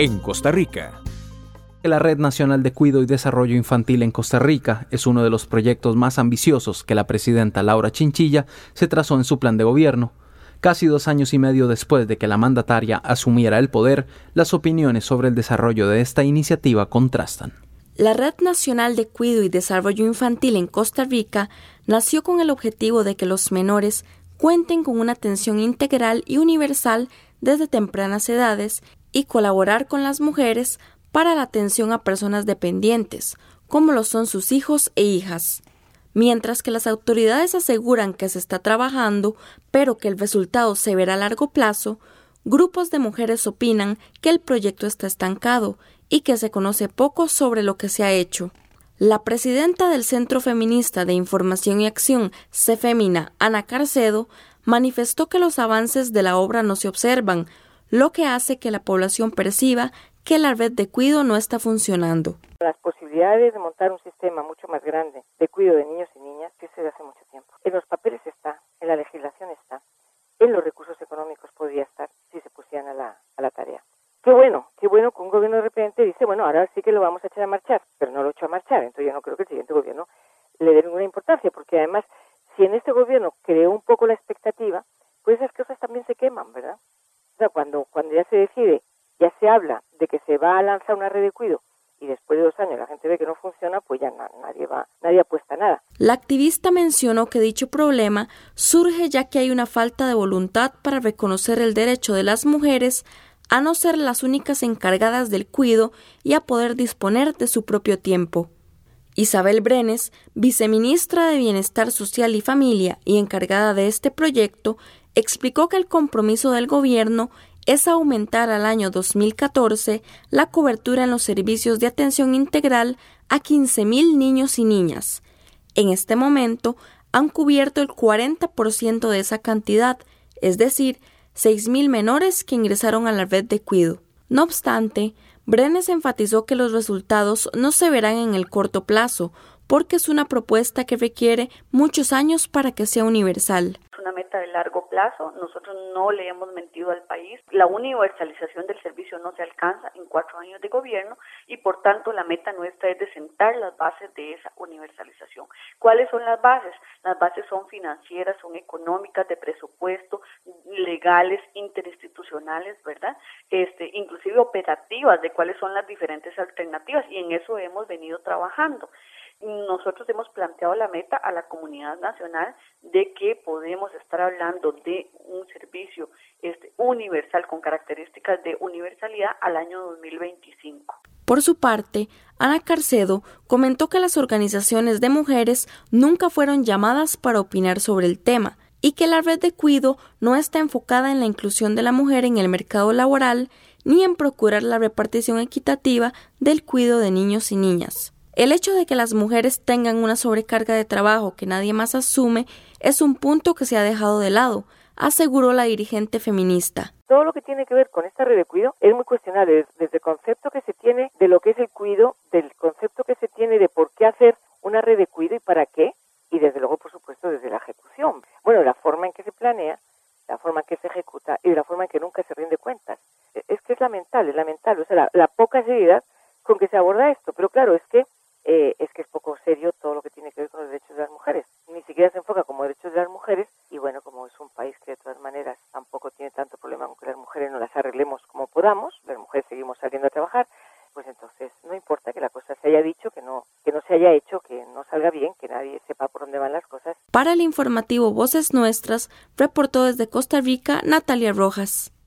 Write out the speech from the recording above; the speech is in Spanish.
en Costa Rica. La Red Nacional de Cuidado y Desarrollo Infantil en Costa Rica es uno de los proyectos más ambiciosos que la presidenta Laura Chinchilla se trazó en su plan de gobierno. Casi 2 años y medio después de que la mandataria asumiera el poder, las opiniones sobre el desarrollo de esta iniciativa contrastan. La Red Nacional de Cuidado y Desarrollo Infantil en Costa Rica nació con el objetivo de que los menores cuenten con una atención integral y universal desde tempranas edades y colaborar con las mujeres para la atención a personas dependientes, como lo son sus hijos e hijas. Mientras que las autoridades aseguran que se está trabajando, pero que el resultado se verá a largo plazo, grupos de mujeres opinan que el proyecto está estancado y que se conoce poco sobre lo que se ha hecho. La presidenta del Centro Feminista de Información y Acción, CEFEMINA, Ana Carcedo, manifestó que los avances de la obra no se observan, lo que hace que la población perciba que la red de cuidado no está funcionando. Las posibilidades de montar un sistema mucho más grande de cuidado de niños y niñas que se de hace mucho tiempo. En los papeles está, en la legislación está, en los recursos económicos podría estar si se pusieran a la tarea. Qué bueno que un gobierno de repente dice, bueno, ahora sí que lo vamos a echar a marchar, pero no lo echó a marchar, entonces yo no creo que el siguiente gobierno le dé ninguna importancia, porque además, si en este gobierno creó un poco la expectativa, pues esas cosas también se queman, ¿verdad? O sea, cuando ya se decide, ya se habla de que se va a lanzar una red de cuidado, y después de 2 años la gente ve que no funciona, pues ya nadie apuesta a nada. La activista mencionó que dicho problema surge ya que hay una falta de voluntad para reconocer el derecho de las mujeres a no ser las únicas encargadas del cuidado y a poder disponer de su propio tiempo. Isabel Brenes, viceministra de Bienestar Social y Familia y encargada de este proyecto, explicó que el compromiso del gobierno es aumentar al año 2014 la cobertura en los servicios de atención integral a 15,000 niños y niñas. En este momento han cubierto el 40% de esa cantidad, es decir, 6,000 menores que ingresaron a la red de cuidado. No obstante, Brenes enfatizó que los resultados no se verán en el corto plazo, porque es una propuesta que requiere muchos años para que sea universal. Una meta de largo plazo, nosotros no le hemos mentido al país, la universalización del servicio no se alcanza en 4 años de gobierno y por tanto la meta nuestra es de sentar las bases de esa universalización. ¿Cuáles son las bases? Las bases son financieras, son económicas, de presupuesto, legales, interinstitucionales, ¿verdad? Inclusive operativas de cuáles son las diferentes alternativas y en eso hemos venido trabajando. Nosotros hemos planteado la meta a la comunidad nacional de que podemos estar hablando de un servicio universal con características de universalidad al año 2025. Por su parte, Ana Carcedo comentó que las organizaciones de mujeres nunca fueron llamadas para opinar sobre el tema y que la red de cuidado no está enfocada en la inclusión de la mujer en el mercado laboral ni en procurar la repartición equitativa del cuidado de niños y niñas. El hecho de que las mujeres tengan una sobrecarga de trabajo que nadie más asume es un punto que se ha dejado de lado, aseguró la dirigente feminista. Todo lo que tiene que ver con esta red de cuidado es muy cuestionable, desde el concepto que se tiene de lo que es el cuidado, del concepto que se tiene de por qué hacer una red de cuidado y para qué, y desde luego, por supuesto, desde la ejecución. Bueno, la forma en que se planea, la forma en que se ejecuta y la forma en que nunca se rinde cuentas. Es que es lamentable, o sea, la poca seriedad con que se aborda esto, pero claro, es que es poco serio todo lo que tiene que ver con los derechos de las mujeres. Ni siquiera se enfoca como derechos de las mujeres y bueno, como es un país que de todas maneras tampoco tiene tanto problema con que las mujeres no las arreglemos como podamos, las mujeres seguimos saliendo a trabajar, pues entonces no importa que la cosa se haya dicho, que no se haya hecho, que no salga bien, que nadie sepa por dónde van las cosas. Para el informativo Voces Nuestras, reportó desde Costa Rica Natalia Rojas.